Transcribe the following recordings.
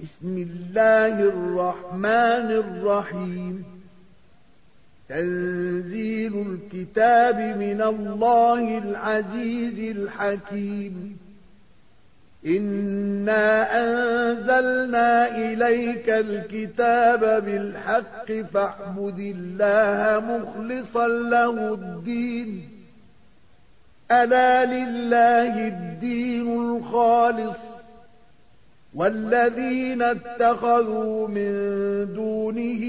بسم الله الرحمن الرحيم. تنزيل الكتاب من الله العزيز الحكيم. إنا أنزلنا إليك الكتاب بالحق فاعبد الله مخلصا له الدين. ألا لله الدين الخالص، والذين اتخذوا من دونه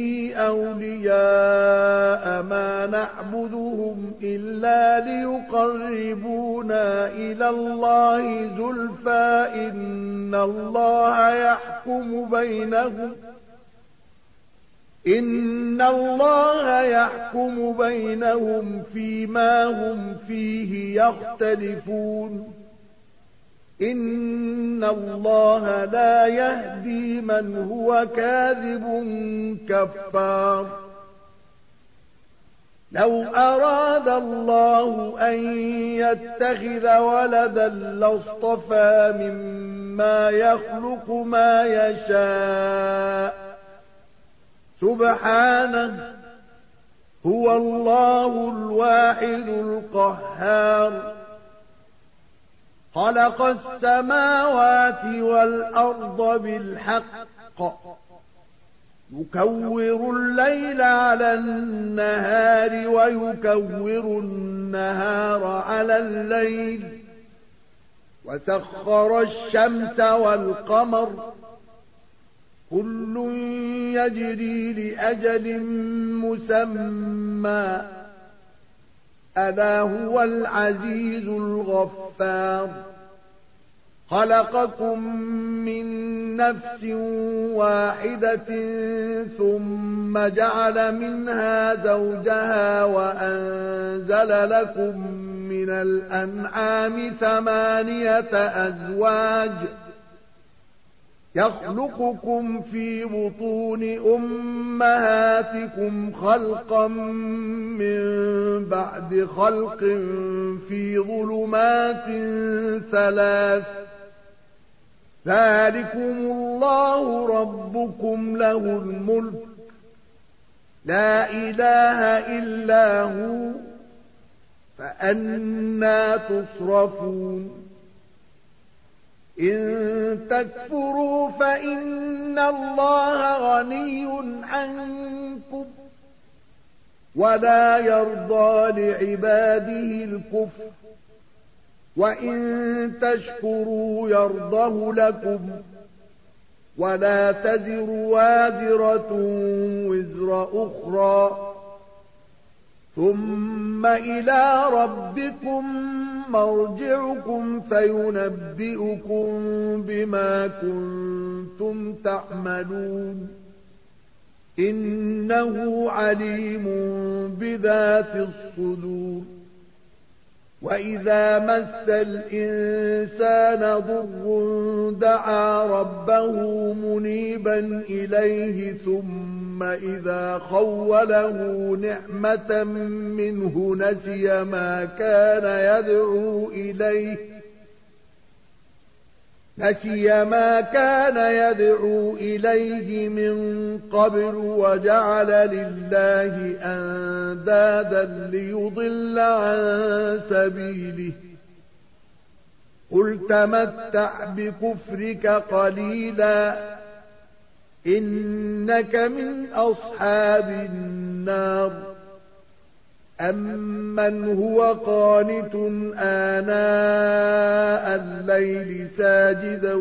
أولياء ما نعبدهم إلا ليقربونا إلى الله زلفى إن الله يحكم بينهم فيما هم فيه يختلفون. إن الله لا يهدي من هو كاذب كفار. لو أراد الله أن يتخذ ولدا لاصطفى مما يخلق ما يشاء سبحانه، هو الله الواحد القهار. خلق السماوات والأرض بالحق، يكور الليل على النهار ويكور النهار على الليل، وسخر الشمس والقمر كل يجري لأجل مسمى، ألا هو العزيز الغفار. خلقكم من نفس واحدة ثم جعل منها زوجها وأنزل لكم من الأنعام 8 أزواج يخلقكم في بطون أمهاتكم خلقا من بعد خلق في ظلمات 3. ذلكم الله ربكم له الملك، لا إله إلا هو، فأنى تصرفون. إن تكفروا فإن الله غني عنكم، ولا يرضى لعباده الكفر، وإن تشكروا يرضه لكم، ولا تزر وازرة وزر أخرى، ثم إلى ربكم مرجعكم فينبئكم بما كنتم تعملون. إنه عليم بذات الصدور. وإذا مس الإنسان ضر دعا ربه منيبا إليه ثم إذا خوله نعمة منه نسي ما كان يدعو إليه من قبل وجعل لله أندادا ليضل عن سبيله. قل تمتع بكفرك قليلا إنك من أصحاب النار. أمن هو قانت آناء الليل ساجدا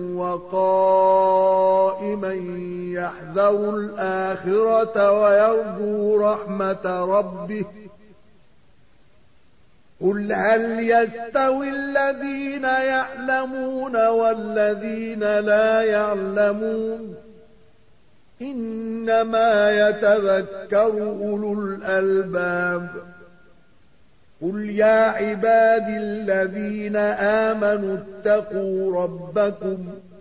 وقائما يحذر الآخرة ويرجو رحمة ربه. قل هل يستوي الذين يعلمون والذين لا يعلمون؟ إنما يتذكر أولو الألباب. قل يا عبادي الذين آمنوا اتقوا ربكم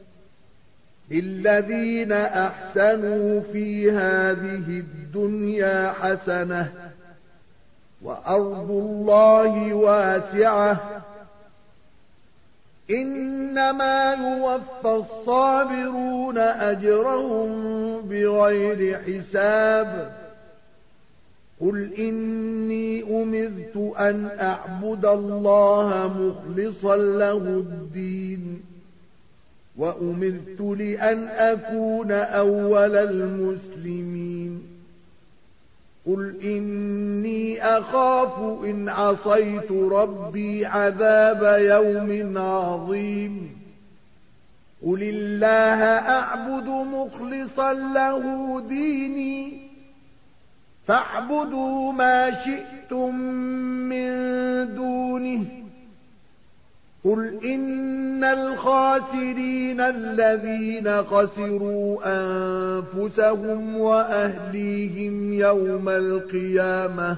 للذين أحسنوا في هذه الدنيا حسنة وأرض الله واسعة، فإنما توعدون لصادق. إن الذين يكفرون بالله ورسله ويريدون أن يطفئوا نور الله بنورهم يسعون في الأرض يبغون من فضله ويقولون آمنا بالله إنما يوفى الصابرون أجرهم بغير حساب قل إني أمرت أن أعبد الله مخلصا له الدين وأمرت لأن أكون أول المسلمين قل إني أخاف إن عصيت ربي عذاب يوم عظيم قل الله أعبد مخلصا له ديني فاعبدوا ما شئتم من دونه قل إن الخاسرين الذين خسروا أنفسهم وأهليهم يوم القيامة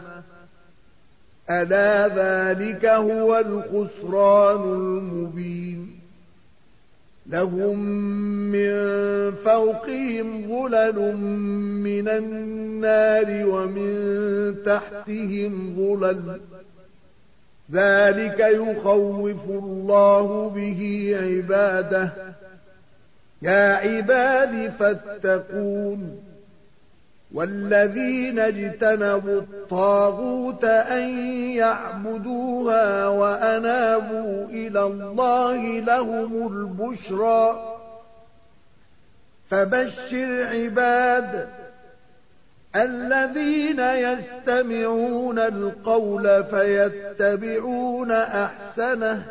ألا ذلك هو الخسران المبين لهم من فوقهم ظلل من النار ومن تحتهم ظلل ذلك يخوف الله به عباده يا عباد فاتقون والذين اجتنبوا الطاغوت أن يعبدوها وأنابوا إلى الله لهم البشرى فبشر عباد الذين يستمعون القول فيتبعون أحسنه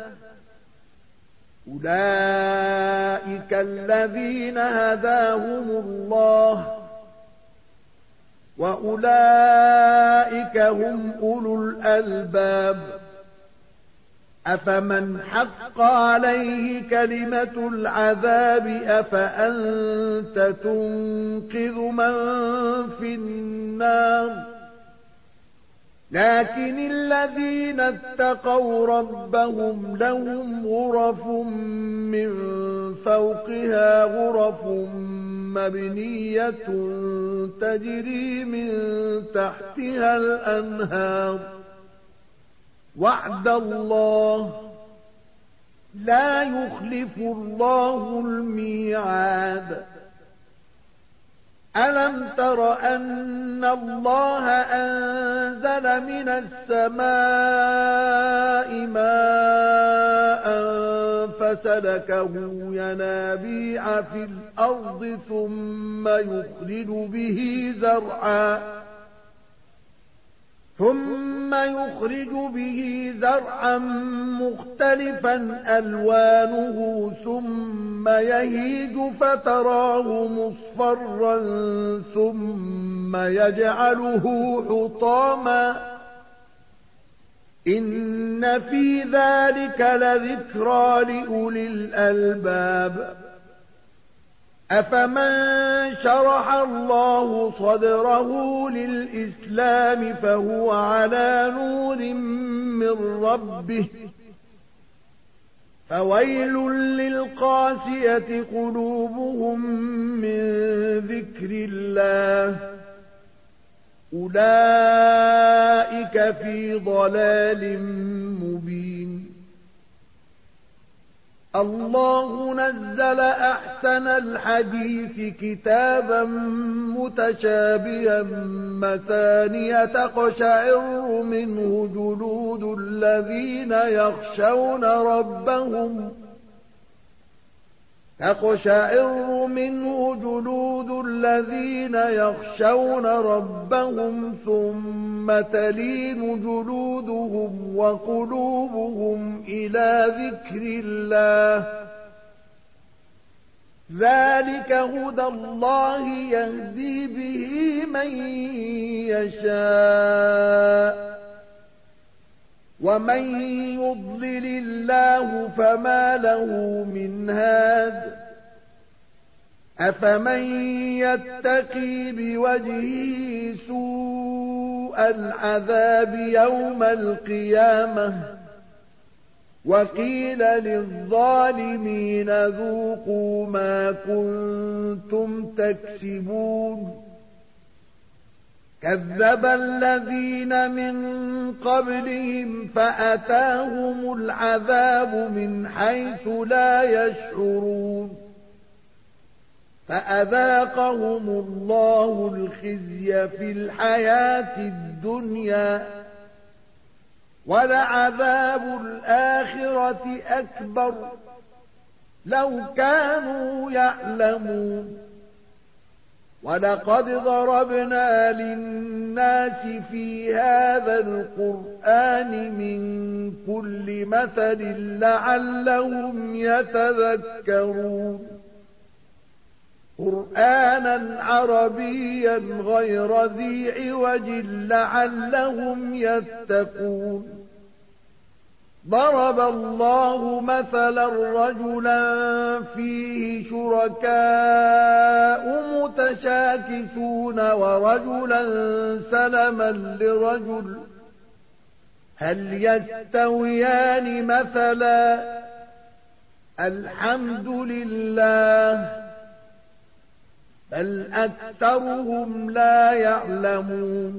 أولئك الذين هداهم الله وأولئك هم أولو الألباب أفمن حق عليه كلمة العذاب أفأنت تنقذ من في النار لكن الذين اتقوا ربهم لهم غرف من فوقها غرف مبنية تجري من تحتها الأنهار وعد الله لا يخلف الله الميعاد ألم تر أن الله أنزل من السماء ماء فسلكه ينابيع في الأرض ثم يخرج به زرعا مختلفا ألوانه ثم يهيج فتراه مصفرا ثم يجعله حطاما إن في ذلك لذكرى لأولي الألباب أفمن شرح الله صدره للإسلام فهو على نور من ربه فويل للقاسية قلوبهم من ذكر الله أولئك في ضلال مبين الله نزل أحسن الحديث كتابا متشابها مثانية تقشعر منه جلود الذين يخشون ربهم ثم تلين جلودهم وقلوبهم إلى ذكر الله ذلك هدى الله يهدي به من يشاء ومن يضلل الله فما له من هاد أفمن يتقي بوجهه سوء العذاب يوم القيامة وقيل للظالمين ذوقوا ما كنتم تكسبون كذب الذين من قبلهم فأتاهم العذاب من حيث لا يشعرون فأذاقهم الله الخزي في الحياة الدنيا ولعذاب الآخرة أكبر لو كانوا يعلمون ولقد ضربنا للناس في هذا القرآن من كل مثل لعلهم يتذكرون قرآنا عربيا غير ذي عوج لعلهم يتقون ضرب الله مثلا رجلا فيه شركاء متشاكسون ورجلا سلما لرجل هل يستويان مثلا الحمد لله بل أكثرهم لا يعلمون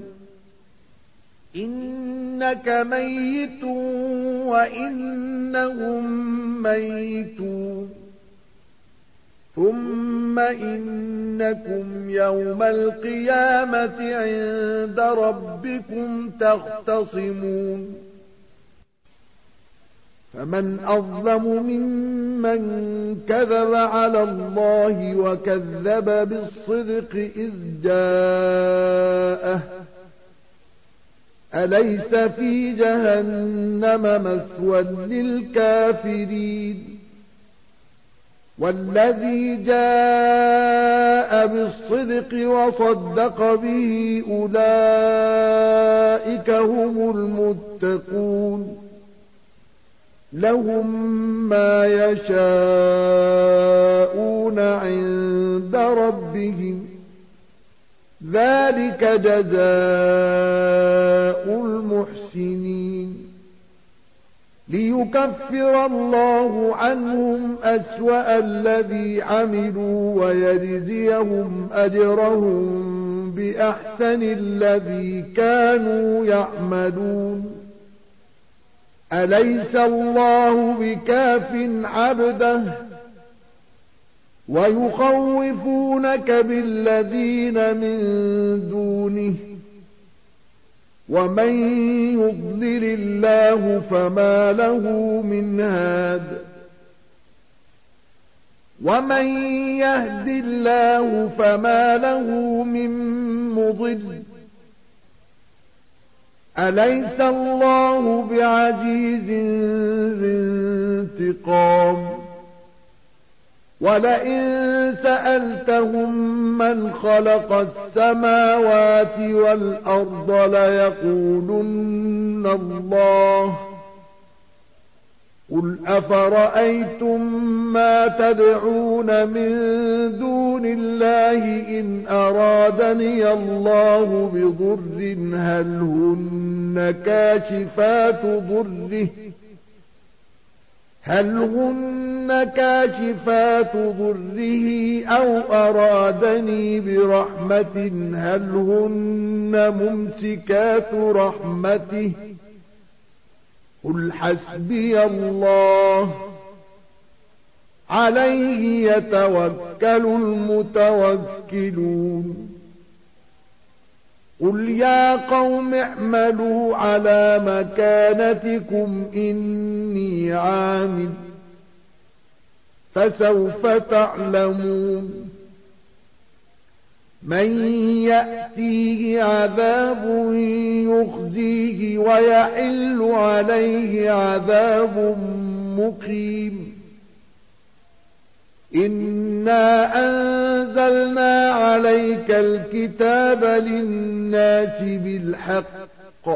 إنك ميت وإنهم ميتون ثم إنكم يوم القيامة عند ربكم تختصمون فمن أظلم ممن كذب على الله وكذب بالصدق إذ جاءه أليس في جهنم مثوى للكافرين والذي جاء بالصدق وصدق به أولئك هم المتقون لهم ما يشاءون عند ربهم ذلك جزاء المحسنين ليكفر الله عنهم أسوأ الذي عملوا ويجزيهم أجرهم بأحسن الذي كانوا يعملون أليس الله بكاف عبده ويخوفونك بالذين من دونه ومن يضلل الله فما له من هاد ومن يهد الله فما له من مضل أليس الله بعزيز ذي انتقام ولئن سألتهم من خلق السماوات والأرض ليقولن الله قل أفرأيتم ما تدعون من دون الله إن أرادني الله بضر هل هن كاشفات ضره أو أرادني برحمة هل هن ممسكات رحمته قل حسبي الله عليه يتوكل المتوكلون قل يا قوم اعملوا على مكانتكم إني عامل فسوف تعلمون من يأتيه عذاب يخزيه ويحل عليه عذاب مقيم إنا أنزلنا عليك الكتاب للناس بالحق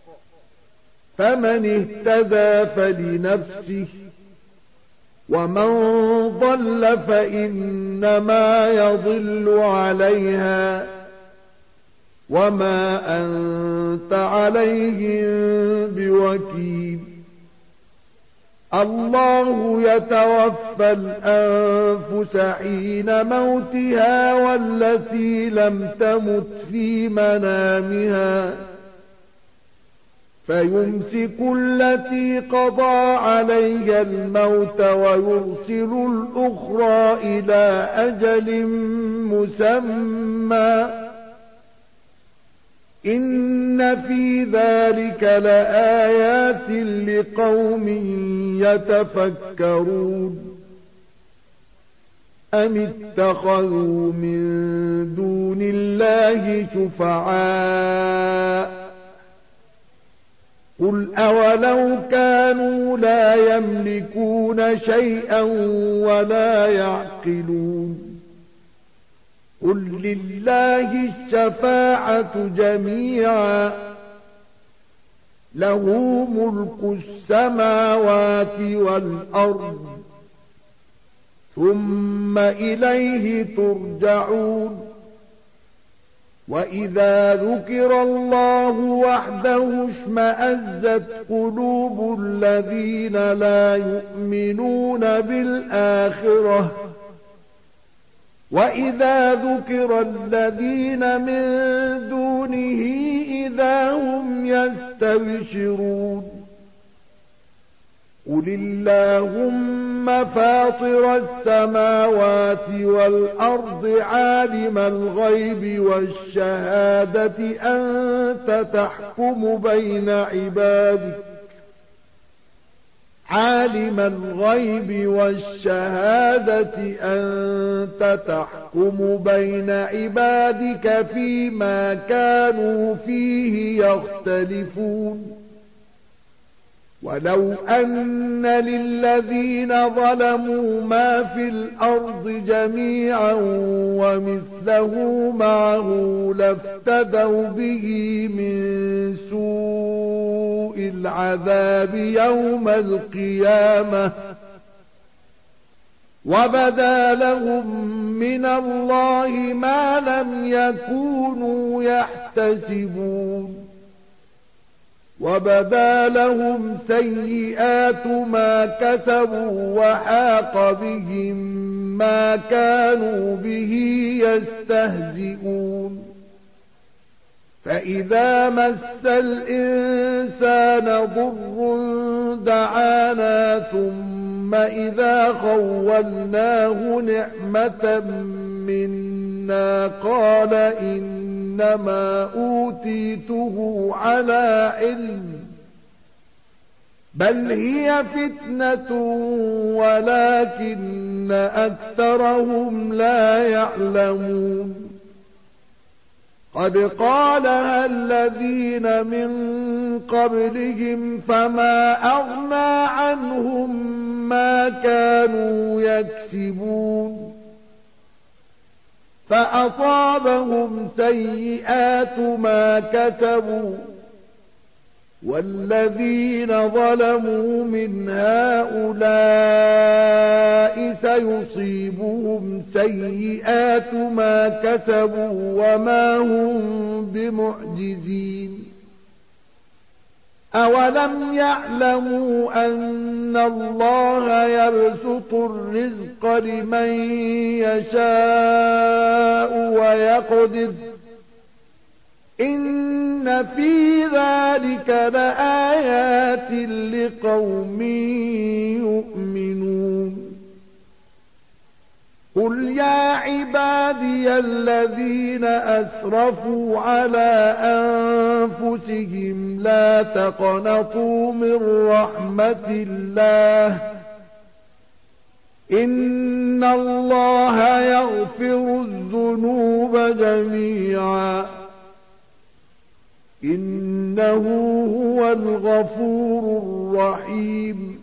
فمن اهتدى فلنفسه ومن ضل فإنما يضل عليها وما أنت عليهم بوكيل الله يتوفى الأنفس حين موتها والتي لم تمت في منامها فيمسك التي قضى عليها الموت ويرسل الأخرى إلى أجل مسمى إن في ذلك لآيات لقوم يتفكرون أم اتخذوا من دون الله شفعاء قل أولو كانوا لا يملكون شيئا ولا يعقلون قل لله الشفاعة جميعا له ملك السماوات والأرض ثم إليه ترجعون وإذا ذكر الله وحده اشمأزت قلوب الذين لا يؤمنون بالآخرة وإذا ذكر الذين من دونه إذا هم يستبشرون قل اللهم فاطر السماوات والأرض عالم الغيب والشهادة أنت تحكم بين عبادك عالم الغيب والشهادة أنت تحكم بين عبادك فيما كانوا فيه يختلفون ولو أن للذين ظلموا ما في الأرض جميعا ومثله معه لافتدوا به من سوء العذاب يوم القيامة وبدا لهم من الله ما لم يكونوا يحتسبون وبدا لهم سيئات ما كسبوا وحاق بهم ما كانوا به يستهزئون فإذا مس الإنسان ضر دعانا ثم إذا خولناه نعمة منا قال إنما أوتيته على علم بل هي فتنة ولكن أكثرهم لا يعلمون قد قالها الذين من قبلهم فما أغنى عنهم ما كانوا يكسبون فأصابهم سيئات ما كسبوا والذين ظلموا من هؤلاء سيصيبهم سيئات ما كسبوا وما هم بمعجزين أولم يعلموا أن الله يبسط الرزق لمن يشاء ويقدر إن في ذلك لآيات لقوم يؤمنون قل يا عبادي الذين أسرفوا على أنفسهم لا تقنطوا من رحمة الله إن الله يغفر الذنوب جميعا إنه هو الغفور الرحيم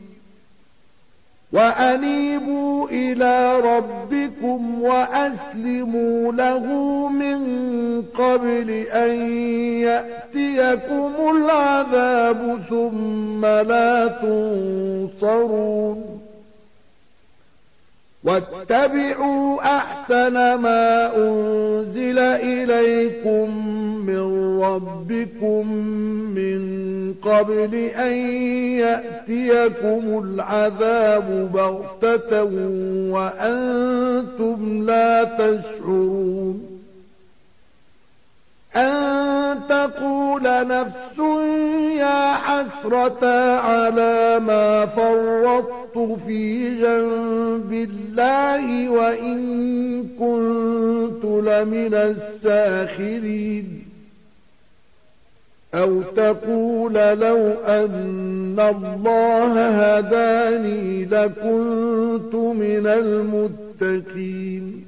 وأنيبوا إلى ربكم وأسلموا له من قبل أن يأتيكم العذاب ثم لا تنصرون واتبعوا أحسن ما أنزل إليكم من ربكم من قبل أن يأتيكم العذاب بغتة وأنتم لا تشعرون أن تقول نفس يا حسرة على ما فرطت في جنب الله وإن كنت لمن الساخرين أو تقول لو أن الله هداني لكنت من المتقين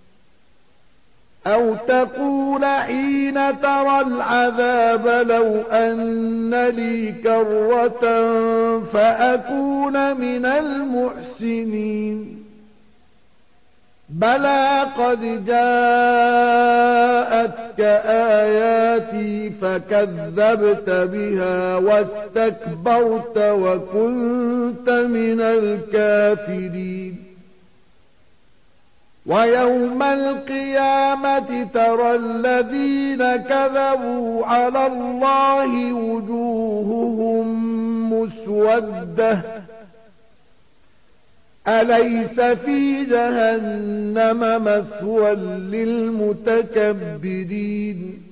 أو تقول حين ترى العذاب لو أن لي كرة فأكون من المحسنين بلى قد جاءتك آياتي فكذبت بها واستكبرت وكنت من الكافرين ويوم القيامة ترى الذين كذبوا على الله وجوههم مسودة أليس في جهنم مثوى للمتكبرين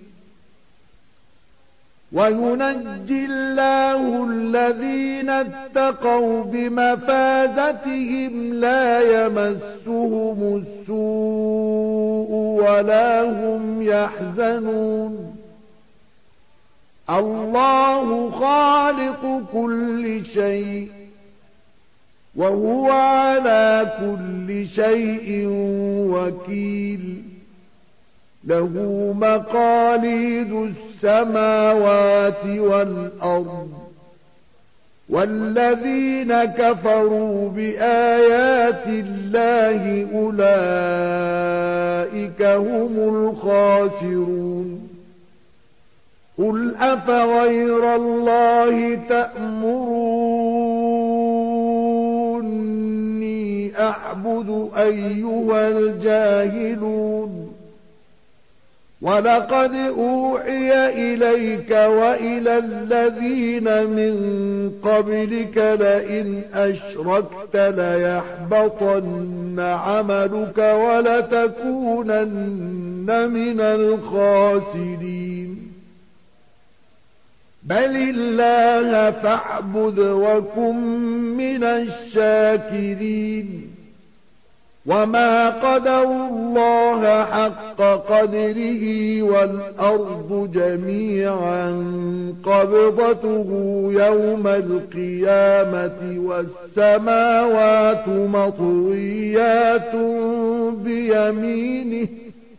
وينجي الله الذين اتقوا بمفازتهم لا يمسهم السوء ولا هم يحزنون الله خالق كل شيء وهو على كل شيء وكيل له مقاليد السماوات والأرض والذين كفروا بآيات الله أولئك هم الخاسرون قل أفغير الله تأمروني أعبد أيها الجاهلون ولقد أوحي إليك وإلى الذين من قبلك لئن أشركت ليحبطن عملك ولتكونن من الخاسرين بل الله فاعبد وكن من الشاكرين وما قدروا الله حق قدره والأرض جميعا قبضته يوم القيامة والسماوات مطويات بيمينه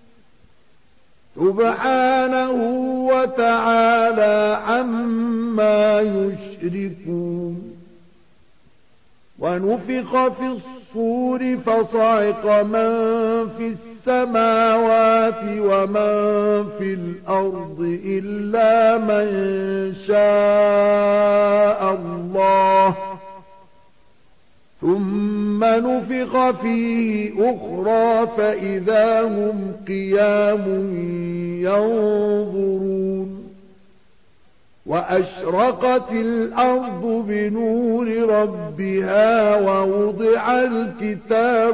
سبحانه وتعالى عما يشركون ونفخ في الصور فصعق من في السماوات ومن في الأرض إلا من شاء الله ثم نفخ فيه أخرى فإذا هم قيام ينظرون وأشرقت الأرض بنور ربها ووضع الكتاب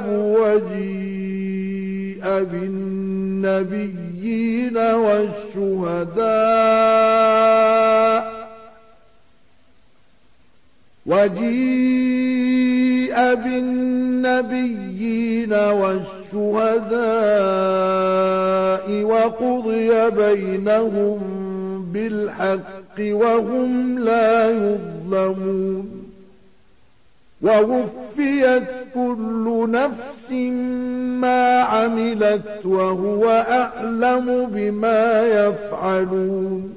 وجيء بالنبيين والشهداء وقضي بينهم بالحق وهم لا يظلمون ووفيت كل نفس ما عملت وهو أعلم بما يفعلون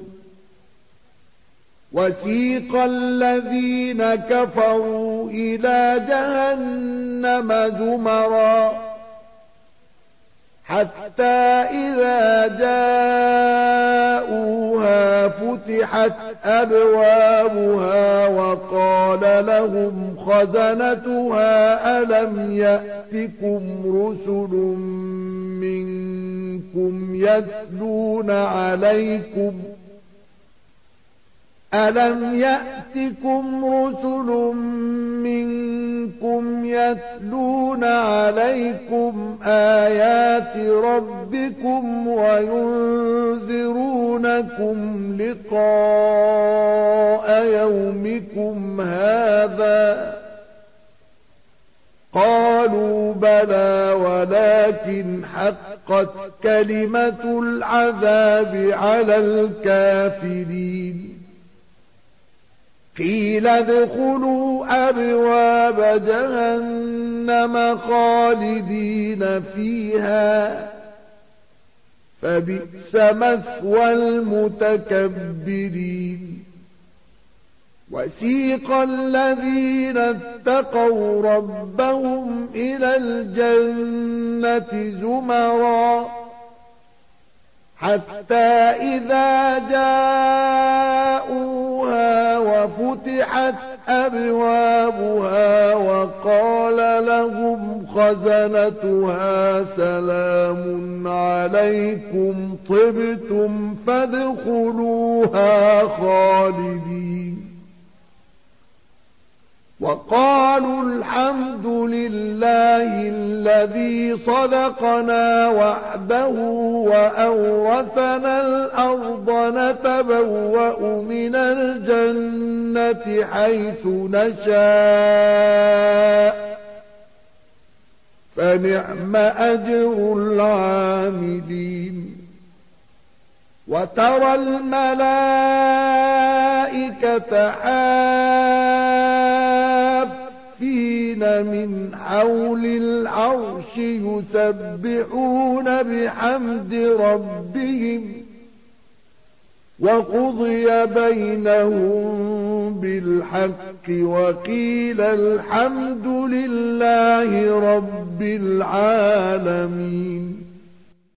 وسيق الذين كفروا إلى جهنم زمرا حتى إذا جاءوها فتحت أبوابها وقال لهم خزنتها ألم يأتكم رسل منكم يتلون عليكم ألم يأتكم رسل منكم يتلون عليكم آيات ربكم وينذرونكم لقاء يومكم هذا قالوا بلى ولكن حقت كلمة العذاب على الكافرين قيل ادخلوا أبواب جهنم خالدين فيها فبئس مثوى المتكبرين وسيق الذين اتقوا ربهم إلى الجنة زمرا حتى إذا جاءوها وفتحت أبوابها وقال لهم خزنتها سلام عليكم طبتم فادخلوها خالدين وقالوا الحمد لله الذي صدقنا وعده وأورثنا الأرض نتبوأ من الجنة حيث نشاء فنعم أجر العاملين وترى الملائكة حافين من حول العرش يسبحون بحمد ربهم وقضي بينهم بالحق وقيل الحمد لله رب العالمين